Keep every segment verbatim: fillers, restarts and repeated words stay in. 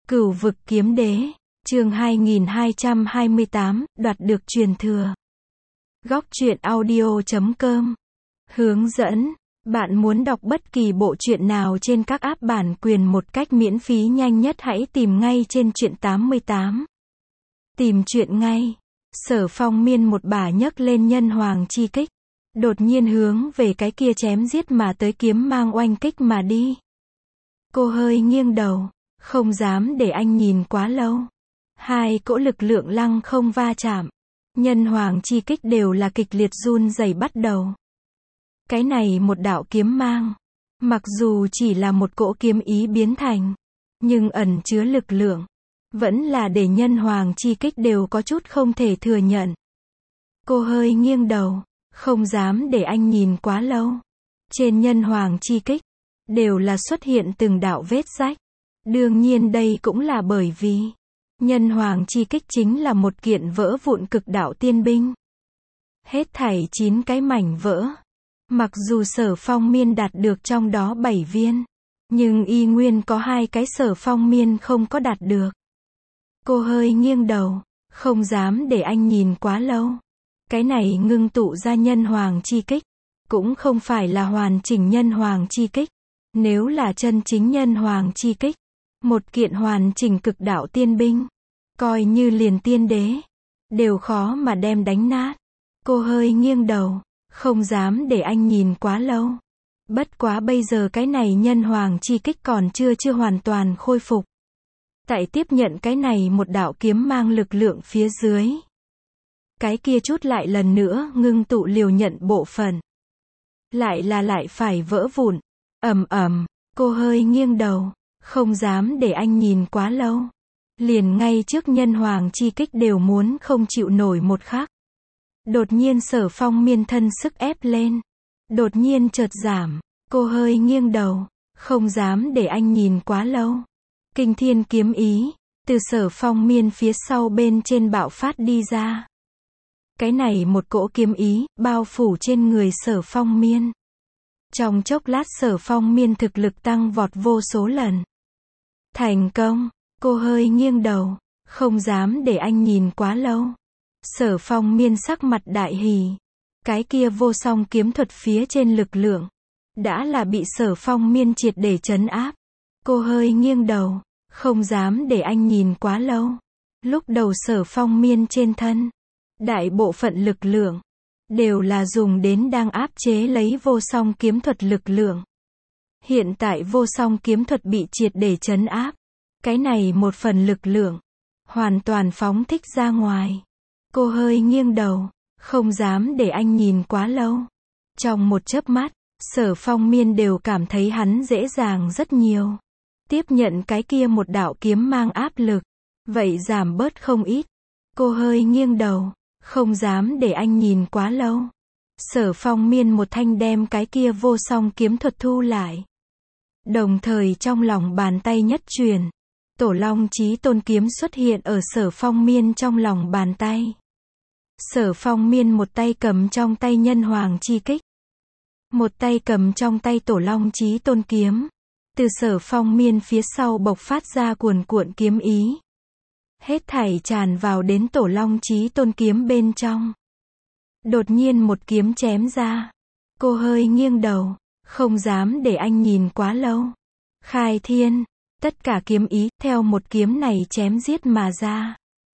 Cửu vực kiếm đế, chương hai nghìn hai trăm hai mươi tám, đoạt được truyền thừa. Góc truyện audio chấm com. Hướng dẫn, bạn muốn đọc bất kỳ bộ truyện nào trên các app bản quyền một cách miễn phí nhanh nhất hãy tìm ngay trên truyện tám mươi tám. Tìm truyện ngay. Sở Phong Miên một bà nhấc lên nhân hoàng chi kích, đột nhiên hướng về cái kia chém giết mà tới kiếm mang oanh kích mà đi. Cô hơi nghiêng đầu, không dám để anh nhìn quá lâu. Hai cỗ lực lượng lăng không va chạm. Nhân hoàng chi kích đều là kịch liệt run rẩy bắt đầu. Cái này một đạo kiếm mang, mặc dù chỉ là một cỗ kiếm ý biến thành, nhưng ẩn chứa lực lượng, vẫn là để nhân hoàng chi kích đều có chút không thể thừa nhận. Cô hơi nghiêng đầu, không dám để anh nhìn quá lâu. Trên nhân hoàng chi kích, đều là xuất hiện từng đạo vết rách. Đương nhiên đây cũng là bởi vì, nhân hoàng chi kích chính là một kiện vỡ vụn cực đạo tiên binh. Hết thảy chín cái mảnh vỡ. Mặc dù Sở Phong Miên đạt được trong đó bảy viên, nhưng y nguyên có hai cái Sở Phong Miên không có đạt được. Cô hơi nghiêng đầu, không dám để anh nhìn quá lâu. Cái này ngưng tụ ra nhân hoàng chi kích, cũng không phải là hoàn chỉnh nhân hoàng chi kích. Nếu là chân chính nhân hoàng chi kích, một kiện hoàn chỉnh cực đạo tiên binh, coi như liền tiên đế, đều khó mà đem đánh nát. Cô hơi nghiêng đầu, không dám để anh nhìn quá lâu. Bất quá bây giờ cái này nhân hoàng chi kích còn chưa chưa hoàn toàn khôi phục. Tại tiếp nhận cái này một đạo kiếm mang lực lượng phía dưới, cái kia chút lại lần nữa ngưng tụ liều nhận bộ phận. Lại là lại phải vỡ vụn. Ầm ầm, cô hơi nghiêng đầu, không dám để anh nhìn quá lâu. Liền ngay trước nhân hoàng chi kích đều muốn không chịu nổi một khắc. Đột nhiên Sở Phong Miên thân sức ép lên. Đột nhiên chợt giảm, cô hơi nghiêng đầu, không dám để anh nhìn quá lâu. Kinh thiên kiếm ý, từ Sở Phong Miên phía sau bên trên bạo phát đi ra. Cái này một cỗ kiếm ý, bao phủ trên người Sở Phong Miên. Trong chốc lát Sở Phong Miên thực lực tăng vọt vô số lần. Thành công, cô hơi nghiêng đầu, không dám để anh nhìn quá lâu. Sở Phong Miên sắc mặt đại hỉ. Cái kia vô song kiếm thuật phía trên lực lượng, đã là bị Sở Phong Miên triệt để trấn áp. Cô hơi nghiêng đầu, không dám để anh nhìn quá lâu. Lúc đầu Sở Phong Miên trên thân, đại bộ phận lực lượng, đều là dùng đến đang áp chế lấy vô song kiếm thuật lực lượng. Hiện tại vô song kiếm thuật bị triệt để trấn áp. Cái này một phần lực lượng, hoàn toàn phóng thích ra ngoài. Cô hơi nghiêng đầu, không dám để anh nhìn quá lâu. Trong một chớp mắt, Sở Phong Miên đều cảm thấy hắn dễ dàng rất nhiều. Tiếp nhận cái kia một đạo kiếm mang áp lực, vậy giảm bớt không ít. Cô hơi nghiêng đầu, không dám để anh nhìn quá lâu. Sở Phong Miên một thanh đem cái kia vô song kiếm thuật thu lại. Đồng thời trong lòng bàn tay nhất truyền, Tổ Long Chí Tôn kiếm xuất hiện ở Sở Phong Miên trong lòng bàn tay. Sở Phong Miên một tay cầm trong tay nhân hoàng chi kích, một tay cầm trong tay Tổ Long Chí Tôn kiếm. Từ Sở Phong Miên phía sau bộc phát ra cuồn cuộn kiếm ý. Hết thảy tràn vào đến Tổ Long Chí Tôn kiếm bên trong. Đột nhiên một kiếm chém ra. Cô hơi nghiêng đầu, không dám để anh nhìn quá lâu. Khai thiên, tất cả kiếm ý theo một kiếm này chém giết mà ra.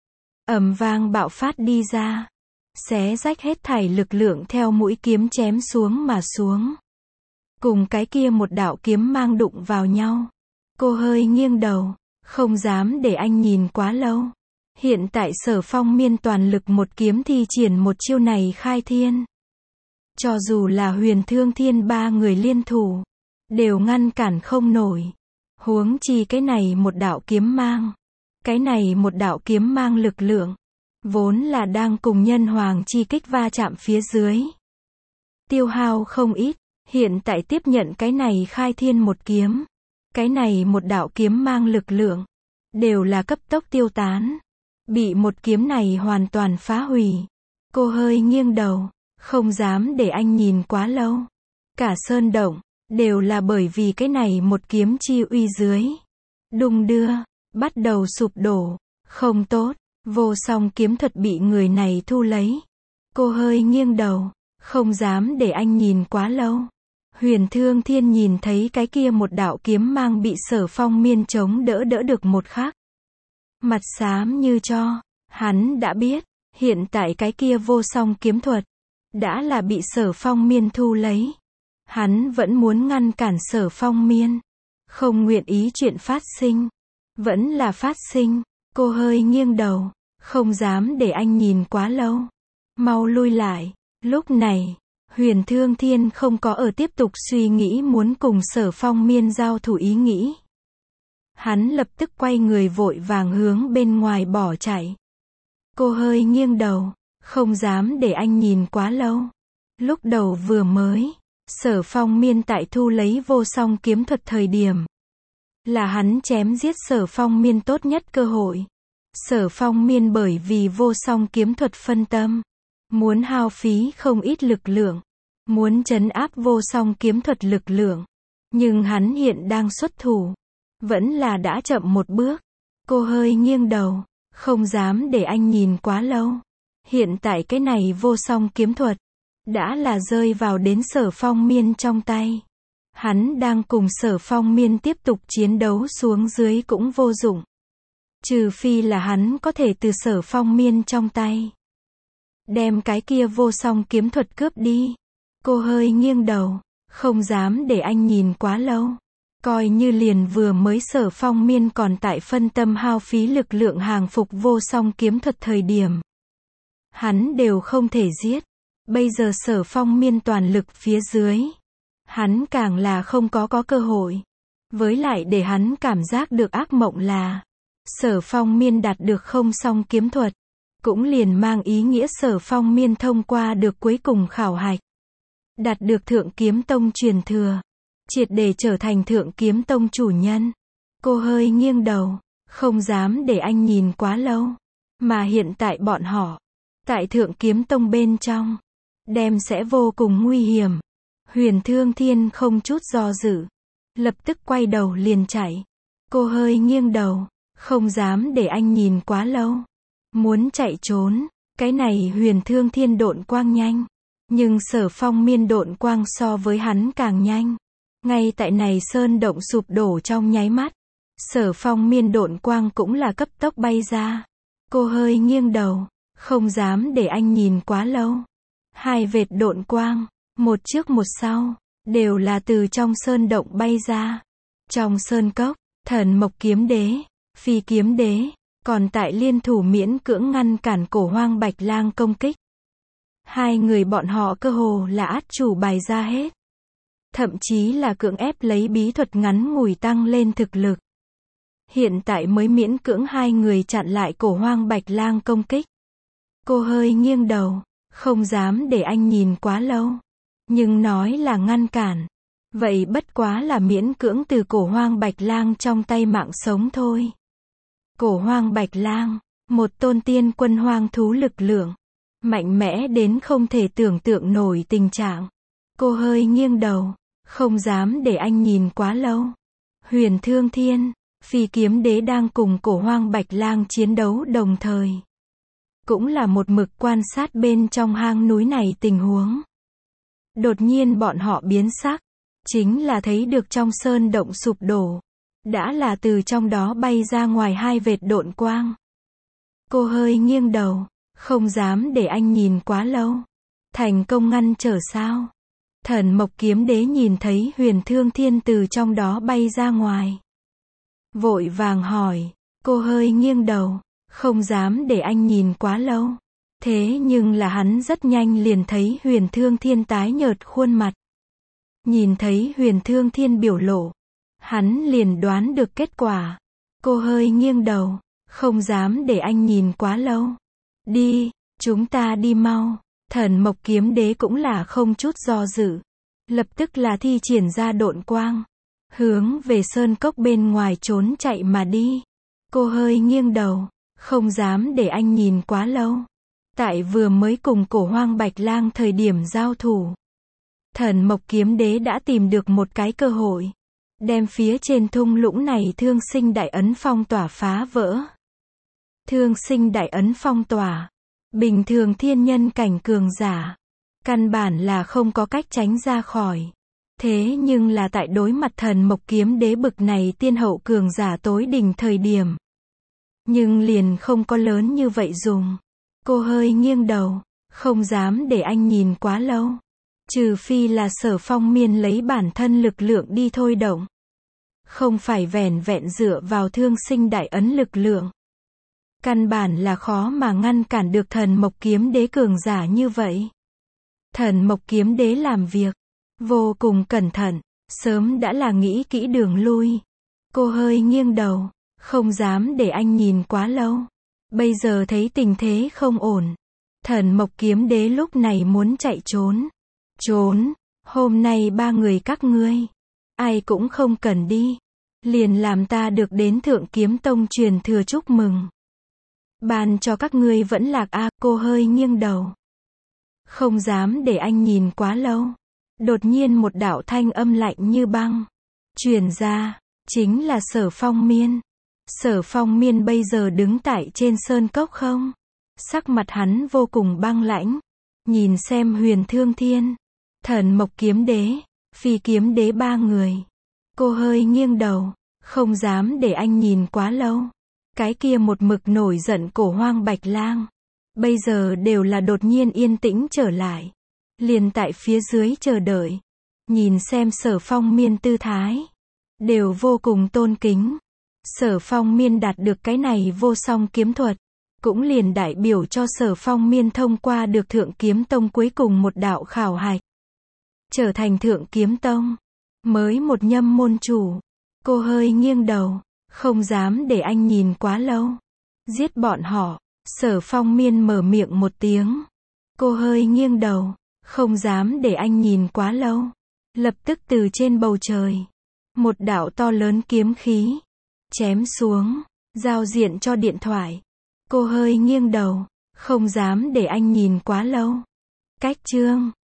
Ầm vang bạo phát đi ra, xé rách hết thảy lực lượng theo mũi kiếm chém xuống mà xuống. Cùng cái kia một đạo kiếm mang đụng vào nhau. Cô hơi nghiêng đầu, không dám để anh nhìn quá lâu. Hiện tại Sở Phong Miên toàn lực một kiếm thi triển một chiêu này khai thiên. Cho dù là Huyền Thương Thiên ba người liên thủ, đều ngăn cản không nổi. Huống chi cái này một đạo kiếm mang. Cái này một đạo kiếm mang lực lượng, vốn là đang cùng nhân hoàng chi kích va chạm phía dưới. Tiêu hao không ít, hiện tại tiếp nhận cái này khai thiên một kiếm. Cái này một đạo kiếm mang lực lượng, đều là cấp tốc tiêu tán. Bị một kiếm này hoàn toàn phá hủy. Cô hơi nghiêng đầu, không dám để anh nhìn quá lâu. Cả sơn động, đều là bởi vì cái này một kiếm chi uy dưới. Đung đưa, bắt đầu sụp đổ. Không tốt, vô song kiếm thuật bị người này thu lấy. Cô hơi nghiêng đầu, không dám để anh nhìn quá lâu. Huyền Thương Thiên nhìn thấy cái kia một đạo kiếm mang bị Sở Phong Miên chống đỡ đỡ được một khắc. Mặt xám như cho, hắn đã biết, hiện tại cái kia vô song kiếm thuật, đã là bị Sở Phong Miên thu lấy. Hắn vẫn muốn ngăn cản Sở Phong Miên, không nguyện ý chuyện phát sinh, vẫn là phát sinh. Cô hơi nghiêng đầu, không dám để anh nhìn quá lâu. Mau lui lại. Lúc này, Huyền Thương Thiên không có ở tiếp tục suy nghĩ muốn cùng Sở Phong Miên giao thủ ý nghĩ. Hắn lập tức quay người vội vàng hướng bên ngoài bỏ chạy. Cô hơi nghiêng đầu, không dám để anh nhìn quá lâu. Lúc đầu vừa mới, Sở Phong Miên tại thu lấy vô song kiếm thuật thời điểm, là hắn chém giết Sở Phong Miên tốt nhất cơ hội. Sở Phong Miên bởi vì vô song kiếm thuật phân tâm, muốn hao phí không ít lực lượng, muốn trấn áp vô song kiếm thuật lực lượng. Nhưng hắn hiện đang xuất thủ, vẫn là đã chậm một bước. Cô hơi nghiêng đầu, không dám để anh nhìn quá lâu. Hiện tại cái này vô song kiếm thuật, đã là rơi vào đến Sở Phong Miên trong tay. Hắn đang cùng Sở Phong Miên tiếp tục chiến đấu xuống dưới cũng vô dụng. Trừ phi là hắn có thể từ Sở Phong Miên trong tay đem cái kia vô song kiếm thuật cướp đi. Cô hơi nghiêng đầu, không dám để anh nhìn quá lâu. Coi như liền vừa mới Sở Phong Miên còn tại phân tâm hao phí lực lượng hàng phục vô song kiếm thuật thời điểm, hắn đều không thể giết. Bây giờ Sở Phong Miên toàn lực phía dưới, hắn càng là không có có cơ hội. Với lại để hắn cảm giác được ác mộng là Sở Phong Miên đạt được không song kiếm thuật, cũng liền mang ý nghĩa Sở Phong Miên thông qua được cuối cùng khảo hạch, đạt được Thượng Kiếm Tông truyền thừa, triệt để trở thành Thượng Kiếm Tông chủ nhân. Cô hơi nghiêng đầu, không dám để anh nhìn quá lâu. Mà hiện tại bọn họ, tại Thượng Kiếm Tông bên trong, đem sẽ vô cùng nguy hiểm. Huyền Thương Thiên không chút do dự, lập tức quay đầu liền chạy. Cô hơi nghiêng đầu, không dám để anh nhìn quá lâu. Muốn chạy trốn, cái này Huyền Thương Thiên độn quang nhanh, nhưng Sở Phong Miên độn quang so với hắn càng nhanh. Ngay tại này sơn động sụp đổ trong nháy mắt, Sở Phong Miên độn quang cũng là cấp tốc bay ra. Cô hơi nghiêng đầu, không dám để anh nhìn quá lâu. Hai vệt độn quang, một trước một sau, đều là từ trong sơn động bay ra. Trong sơn cốc, Thần Mộc Kiếm Đế, Phi Kiếm Đế, còn tại liên thủ miễn cưỡng ngăn cản Cổ Hoang Bạch Lang công kích. Hai người bọn họ cơ hồ là át chủ bài ra hết. Thậm chí là cưỡng ép lấy bí thuật ngắn ngủi tăng lên thực lực. Hiện tại mới miễn cưỡng hai người chặn lại Cổ Hoang Bạch Lang công kích. Cô hơi nghiêng đầu, không dám để anh nhìn quá lâu. Nhưng nói là ngăn cản, vậy bất quá là miễn cưỡng từ Cổ Hoang Bạch Lang trong tay mạng sống thôi. Cổ Hoang Bạch Lang, một tôn tiên quân hoang thú lực lượng, mạnh mẽ đến không thể tưởng tượng nổi tình trạng. Cô hơi nghiêng đầu, không dám để anh nhìn quá lâu. Huyền Thương Thiên, Phi Kiếm Đế đang cùng Cổ Hoang Bạch Lang chiến đấu đồng thời, cũng là một mực quan sát bên trong hang núi này tình huống. Đột nhiên bọn họ biến sắc, chính là thấy được trong sơn động sụp đổ, đã là từ trong đó bay ra ngoài hai vệt độn quang. Cô hơi nghiêng đầu, không dám để anh nhìn quá lâu. Thành công ngăn trở sao? Thần Mộc Kiếm Đế nhìn thấy Huyền Thương Thiên từ trong đó bay ra ngoài, vội vàng hỏi. Cô hơi nghiêng đầu, không dám để anh nhìn quá lâu. Thế nhưng là hắn rất nhanh liền thấy Huyền Thương Thiên tái nhợt khuôn mặt. Nhìn thấy Huyền Thương Thiên biểu lộ, hắn liền đoán được kết quả. Cô hơi nghiêng đầu, không dám để anh nhìn quá lâu. Đi, chúng ta đi mau. Thần Mộc Kiếm Đế cũng là không chút do dự, lập tức là thi triển ra độn quang, hướng về sơn cốc bên ngoài trốn chạy mà đi. Cô hơi nghiêng đầu, không dám để anh nhìn quá lâu. Tại vừa mới cùng Cổ Hoang Bạch Lang thời điểm giao thủ, Thần Mộc Kiếm Đế đã tìm được một cái cơ hội. đem phía trên thung lũng này thương sinh đại ấn phong tỏa phá vỡ. Thương sinh đại ấn phong tỏa. Bình thường thiên nhân cảnh cường giả. Căn bản là không có cách tránh ra khỏi. Thế nhưng là tại đối mặt thần mộc kiếm đế bực này tiên hậu cường giả tối đỉnh thời điểm. Nhưng liền không có lớn như vậy dùng. Cô hơi nghiêng đầu. Không dám để anh nhìn quá lâu. Trừ phi là Sở Phong Miên lấy bản thân lực lượng đi thôi động. Không phải vẻn vẹn dựa vào thương sinh đại ấn lực lượng. Căn bản là khó mà ngăn cản được thần mộc kiếm đế cường giả như vậy. Thần mộc kiếm đế làm việc vô cùng cẩn thận, sớm đã là nghĩ kỹ đường lui. Cô hơi nghiêng đầu, không dám để anh nhìn quá lâu. Bây giờ thấy tình thế không ổn. Thần mộc kiếm đế lúc này muốn chạy trốn. Trốn, hôm nay ba người các ngươi, ai cũng không cần đi. Liền làm ta được đến Thượng Kiếm Tông truyền thừa chúc mừng. Ban cho các ngươi vẫn lạc a. À, cô hơi nghiêng đầu. Không dám để anh nhìn quá lâu. Đột nhiên một đạo thanh âm lạnh như băng truyền ra, chính là Sở Phong Miên. Sở Phong Miên bây giờ đứng tại trên sơn cốc không? Sắc mặt hắn vô cùng băng lãnh. Nhìn xem Huyền Thương Thiên, Thần Mộc Kiếm Đế, Phi Kiếm Đế ba người. Cô hơi nghiêng đầu, không dám để anh nhìn quá lâu. Cái kia một mực nổi giận Cổ Hoang Bạch Lang, bây giờ đều là đột nhiên yên tĩnh trở lại. Liền tại phía dưới chờ đợi. Nhìn xem Sở Phong Miên tư thái. Đều vô cùng tôn kính. Sở Phong Miên đạt được cái này vô song kiếm thuật. Cũng liền đại biểu cho Sở Phong Miên thông qua được Thượng Kiếm Tông cuối cùng một đạo khảo hạch. Trở thành Thượng Kiếm Tông. Mới một nhâm môn chủ. Cô hơi nghiêng đầu. Không dám để anh nhìn quá lâu. Giết bọn họ. Sở Phong Miên mở miệng một tiếng. Cô hơi nghiêng đầu. Không dám để anh nhìn quá lâu. Lập tức từ trên bầu trời. Một đạo to lớn kiếm khí. Chém xuống. Giao diện cho điện thoại. Cô hơi nghiêng đầu. Không dám để anh nhìn quá lâu. Cách chương.